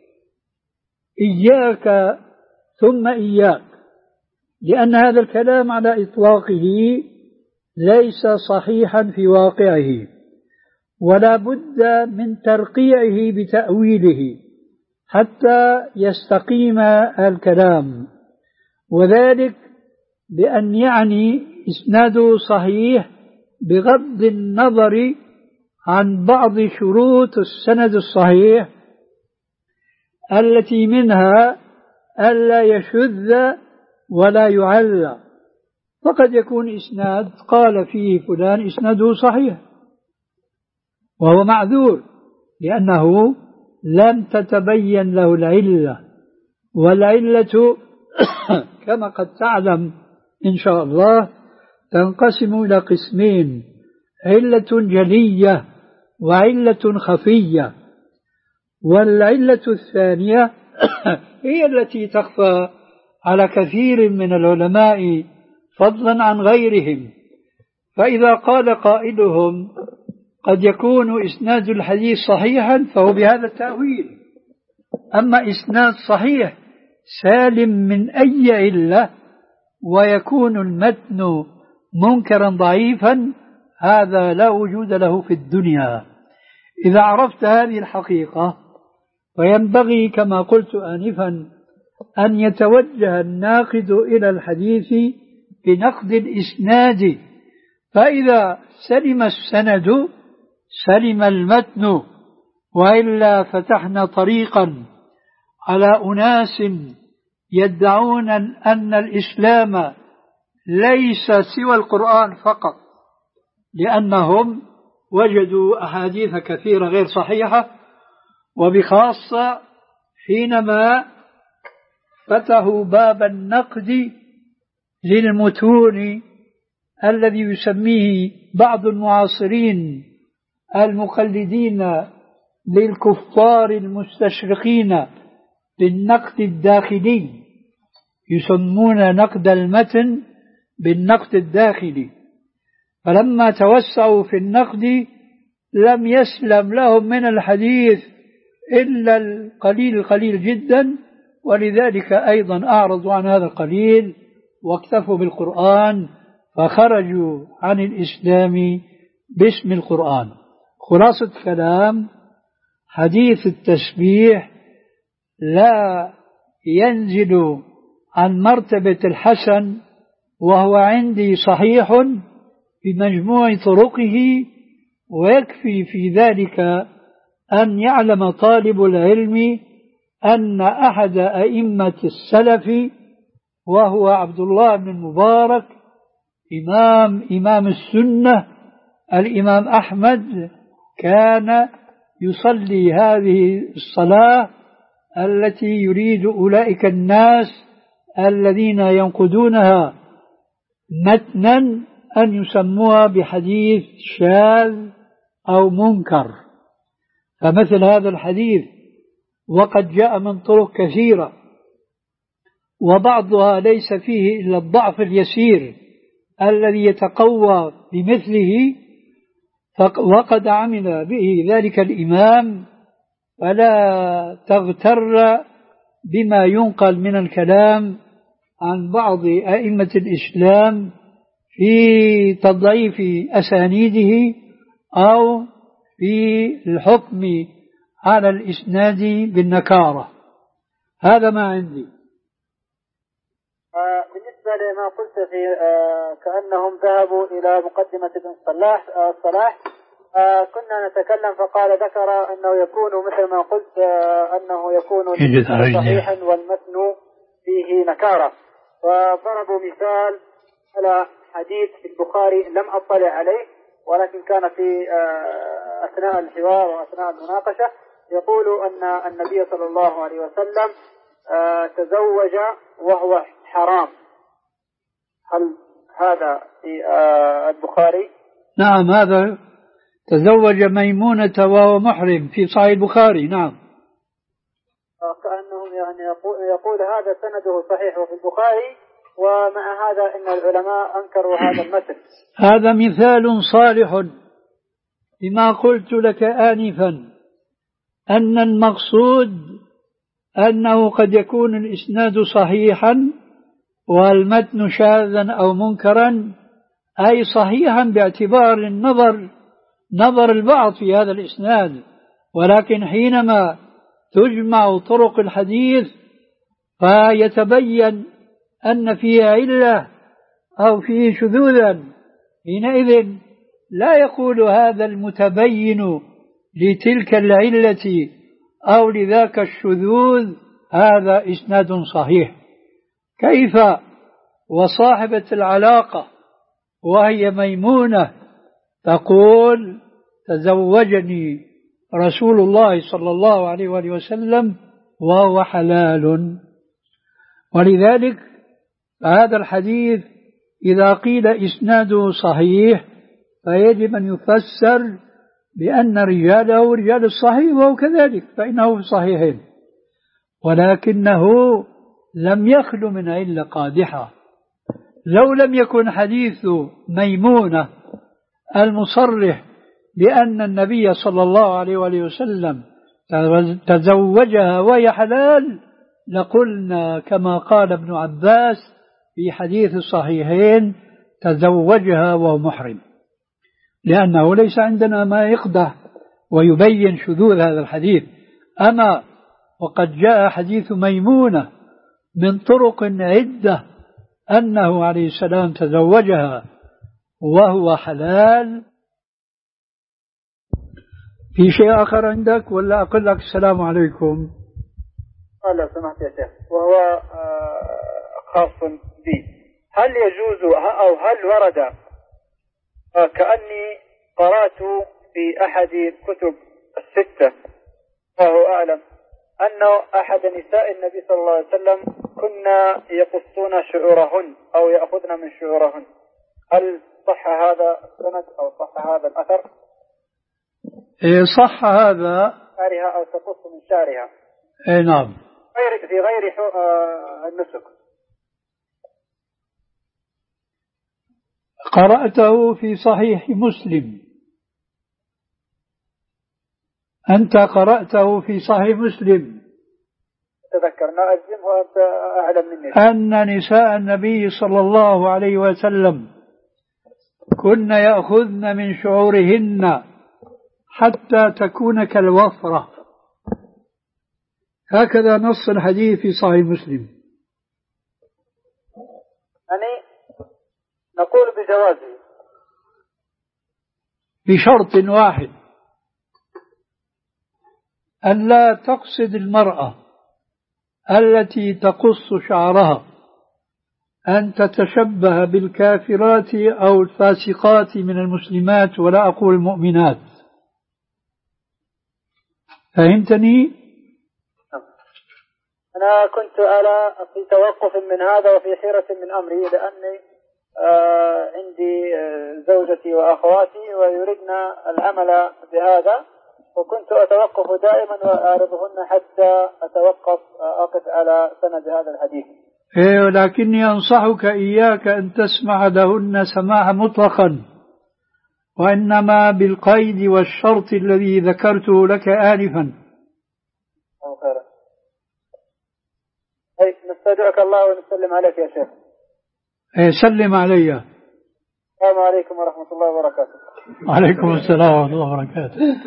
A: إياك ثم إياك، لأن هذا الكلام على إطلاقه ليس صحيحا في واقعه، ولا بد من ترقيعه بتأويله حتى يستقيم الكلام. وذلك بأن يعني إسناده صحيح بغض النظر عن بعض شروط السند الصحيح التي منها ألا يشذ ولا يعلى. فقد يكون إسناد قال فيه فلان إسناده صحيح وهو معذور لأنه لم تتبين له العلة، والعلة كما قد تعلم إن شاء الله تنقسم إلى قسمين: علة جلية وعلة خفية. والعلة الثانية هي التي تخفى على كثير من العلماء فضلا عن غيرهم. فإذا قال قائلهم قد يكون إسناد الحديث صحيحا فهو بهذا التأويل. أما إسناد صحيح سالم من أي علة ويكون المتن منكرا ضعيفا هذا لا وجود له في الدنيا. إذا عرفت هذه الحقيقة فينبغي كما قلت آنفا أن يتوجه الناقد إلى الحديث بنقد الإسناد، فإذا سلم السند سلم المتن، وإلا فتحنا طريقا على أناس يدعون أن الإسلام ليس سوى القرآن فقط، لأنهم وجدوا أحاديث كثيرة غير صحيحة، وبخاصة حينما فتحوا باب النقد للمتون الذي يسميه بعض المعاصرين المقلدين للكفار المستشرقين بالنقد الداخلي، يسمون نقد المتن بالنقد الداخلي. فلما توسعوا في النقد لم يسلم لهم من الحديث إلا القليل القليل جدا، ولذلك أيضا أعرضوا عن هذا القليل واكتفوا بالقرآن فخرجوا عن الإسلام باسم القرآن. خلاصة كلام: حديث التسبيح لا ينزل عن مرتبة الحسن، وهو عندي صحيح بمجموع طرقه، ويكفي في ذلك أن يعلم طالب العلم أن أحد أئمة السلف وهو عبد الله بن المبارك إمام إمام السنة الإمام أحمد كان يصلي هذه الصلاة التي يريد أولئك الناس الذين ينقدونها متنا أن يسموها بحديث شاذ أو منكر. فمثل هذا الحديث وقد جاء من طرق كثيرة وبعضها ليس فيه إلا الضعف اليسير الذي يتقوى بمثله، وقد عمل به ذلك الإمام، فلا تغتر بما ينقل من الكلام عن بعض أئمة الإسلام في تضعيف أسانيده أو في الحكم على الإسناد بالنكارة. هذا ما عندي.
B: بالنسبة لما قلت في كأنهم ذهبوا إلى مقدمة ابن صلاح الصلاح، كنا نتكلم فقال ذكر أنه يكون مثل ما قلت أنه يكون صحيحا والمتن فيه نكارة، وضربوا مثال على حديث في البخاري لم أطلع عليه ولكن كان في أثناء الحوار وأثناء المناقشة يقول أن النبي صلى الله عليه وسلم تزوج وهو حرام. هل هذا في البخاري؟
A: نعم، هذا تزوج ميمونة وهو محرم في صحيح البخاري. نعم،
B: كأنهم يعني يقول, يقول هذا سنده صحيح وفي البخاري، ومع هذا إن العلماء أنكروا هذا المثل.
A: هذا مثال صالح لما قلت لك آنفا، أن المقصود أنه قد يكون الإسناد صحيحا والمتن شاذا أو منكرا، أي صحيحا باعتبار النظر نظر البعض في هذا الإسناد، ولكن حينما تجمع طرق الحديث فيتبين أن فيه علة أو فيه شذوذا، حينئذ لا يقول هذا المتبين لتلك العلة أو لذاك الشذوذ هذا إسناد صحيح. كيف وصاحبة العلاقة وهي ميمونة تقول تزوجني رسول الله صلى الله عليه وآله وسلم وهو حلال. ولذلك هذا الحديث إذا قيل إسناده صحيح فيجب أن يفسر بأن رجاله رجال الصحيح، وهو كذلك فإنه في صحيحين، ولكنه لم يخل من علة قادحة. لو لم يكن حديث ميمونة المصرح بأن النبي صلى الله عليه وآله وسلم تزوجها وهي حلال لقلنا كما قال ابن عباس في حديث الصحيحين تزوجها وهو محرم، لأنه ليس عندنا ما يقدح ويبين شذوذ هذا الحديث. أما وقد جاء حديث ميمونة من طرق عدة أنه عليه السلام تزوجها وهو حلال. في شيء آخر عندك ولا أقول لك السلام عليكم؟
B: قال لو سمحت يا شيخ، وهو خاص بي، هل يجوز أو هل ورد كأني قرأت في أحد الكتب الستة وهو أعلم أنه أحد نساء النبي صلى الله عليه وسلم كنا يقصون شعورهن أو يأخذن من شعورهن، هل صح هذا السند أو صح هذا الأثر؟
A: إيه صح هذا،
B: شعرها أو تقص من شعرها.
A: إيه نعم،
B: غير في غير النسك.
A: قرأته في صحيح مسلم، أنت قرأته في صحيح مسلم،
B: تذكرنا أجزم وأنت أعلم مني،
A: أن نساء النبي صلى الله عليه وسلم كن يأخذن من شعورهن حتى تكون كالوفرة، هكذا نص الحديث في صحيح مسلم.
B: يعني نقول بجوازه
A: بشرط واحد، أن لا تقصد المرأة التي تقص شعرها أن تتشبه بالكافرات أو الفاسقات من المسلمات، ولا أقول المؤمنات. فهمتني؟
B: أنا كنت على في توقف من هذا وفي حيرة من أمري، لأني آه عندي آه زوجتي وأخواتي ويريدن العمل بهذا، وكنت أتوقف دائما وأعرضهن حتى أتوقف أقف على سند هذا الحديث.
A: إيه، ولكني أنصحك إياك أن تسمع لهن سماع مطلقا، وإنما بالقيد والشرط الذي ذكرته لك آنفا.
B: خيرا. أي نستودعك الله ونسلم عليك يا شيخ.
A: إيه، سلم علي.
B: السلام عليكم ورحمة الله وبركاته.
A: وعليكم السلام ورحمة الله وبركاته.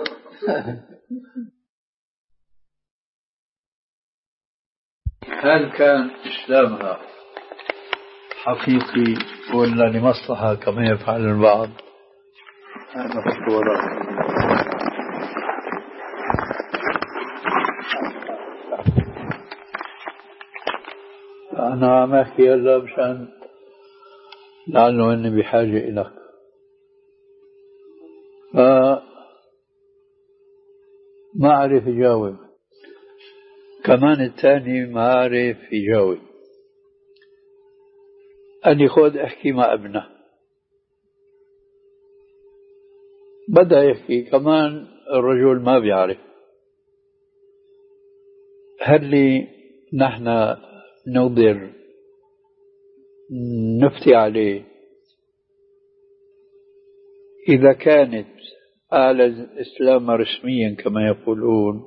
A: هل كان إسلامها حقيقي ولا لمصلحة كما يفعل البعض؟ هذا هو أنا عم أحكي هلا مشان لعله أني بحاجة إليك. فما أعرف يجاوب، كمان الثاني ما أعرف يجاوب. أني خود أحكي مع ابنه، بدأ يحكي كمان الرجل ما بيعرف. هل لي نحن نقدر نفتي عليه إذا كانت أعلى الإسلام رسميا كما يقولون،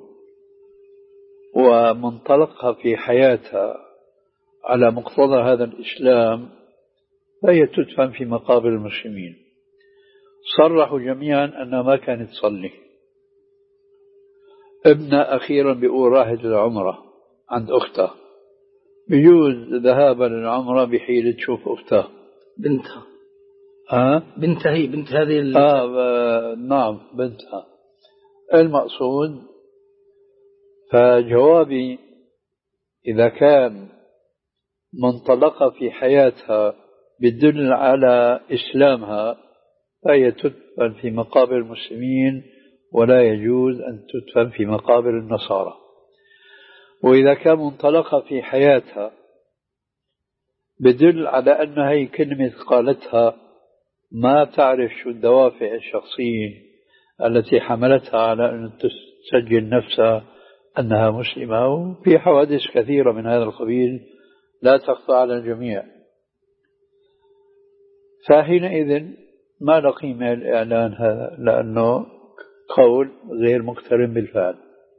A: ومنطلقها في حياتها على مقتضى هذا الإسلام، فهي تدفن في مقابر المسلمين. صرحوا جميعا أنها ما كانت تصلي. ابنها أخيرا بيقول راحت العمرة عند أختها، بيجوز ذهابا للعمرة بحيلة تشوف أختها
D: بنتها.
A: أه؟
D: بنتها هي بنت هذه ال...
A: آه نعم بنتها المقصود. فجوابي إذا كان منطلقة في حياتها بدل على إسلامها فهي تدفن في مقابر المسلمين ولا يجوز أن تدفن في مقابر النصارى. وإذا كان منطلقة في حياتها بدل على أن هي كلمة قالتها ما تعرف شو الدوافع الشخصية التي حملتها على أن تسجل نفسها أنها مسلمة، وفي حوادث كثيرة من هذا القبيل لا تخفى على الجميع، فحينئذ ما له قيمة الإعلان هذا لأنه قول غير مقترن بالفعل.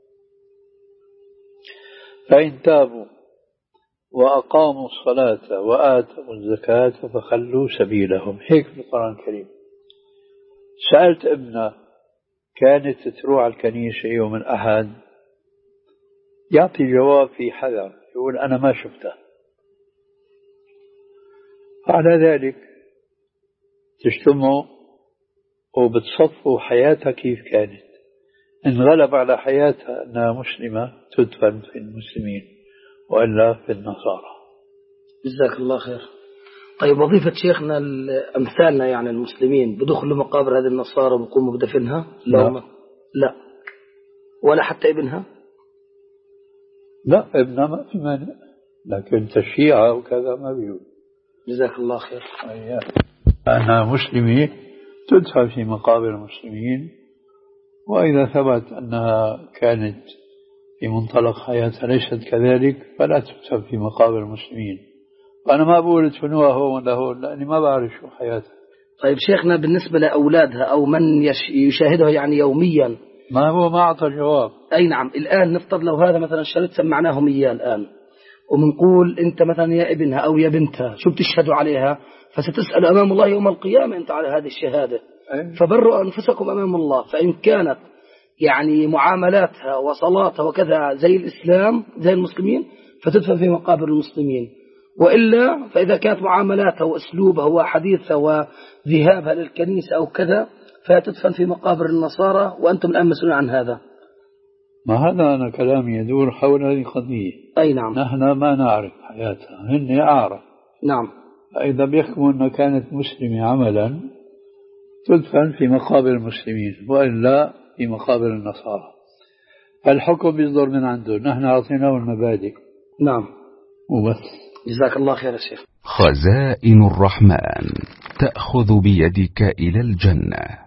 A: فإن تابوا وأقاموا الصلاة وآتوا الزكاة فخلوا سبيلهم، هيك في القرآن الكريم. سألت ابنه كانت تروح على الكنيسة يوم الأحد، يعطي جواب في حذر، يقول أنا ما شفته. على ذلك تجتمعوا وبتصفوا حياتها كيف كانت. إن غلب على حياتها أنها مسلمة تدفن في المسلمين وإلا في النصارى.
D: جزاك الله خير. طيب وظيفة شيخنا أمثالنا يعني المسلمين بدخلوا مقابر هذه النصارى وبقوموا بدفنها؟
A: لا.
D: لا لا ولا حتى ابنها؟
A: لا ابنها ما في مانع، لكن تشييعها وكذا ما بيقول.
D: جزاك الله خير.
A: أيها أنها مسلمة تدفن في مقابر المسلمين، وإذا ثبت أنها كانت في منطلق حياتها ليست كذلك فلا تدفن في مقابر المسلمين. وأنا ما بقول ادفنوها هون ولا هون لأني ما بعرف شو حياتها.
D: طيب شيخنا بالنسبة لأولادها أو من يشاهدها يعني يوميا،
A: ما هو ما أعطى جواب.
D: أي نعم. الآن نفترض لو هذا مثلا شريط سمعناهم إياه الآن ومنقول أنت مثلا يا ابنها أو يا بنتها شو بتشهدوا عليها، فستسأل أمام الله يوم القيامة أنت على هذه الشهادة.
A: أي.
D: فبروا أنفسكم أمام الله. فإن كانت يعني معاملاتها وصلاتها وكذا زي الإسلام زي المسلمين فتدفن في مقابر المسلمين، وإلا فإذا كانت معاملاتها وأسلوبها وحديثها وذهابها للكنيسة أو كذا فتدفن في مقابر النصارى، وأنتم الآن مسؤولون عن هذا.
A: ما هذا أنا كلامي يدور حول هذه القضية.
D: أي نعم.
A: نحن ما نعرف حياتها، هن أعرف.
D: نعم.
A: إذا بيحكموا أنها كانت مسلمة عملا تدفن في مقابر المسلمين وإلا في مقابر النصارى، فالحكم بيصدر من عنده، نحن أعطيناه المبادئ.
D: نعم
A: وبس.
D: جزاك الله خير يا شيخ.
E: خزائن الرحمن تأخذ بيدك إلى الجنة.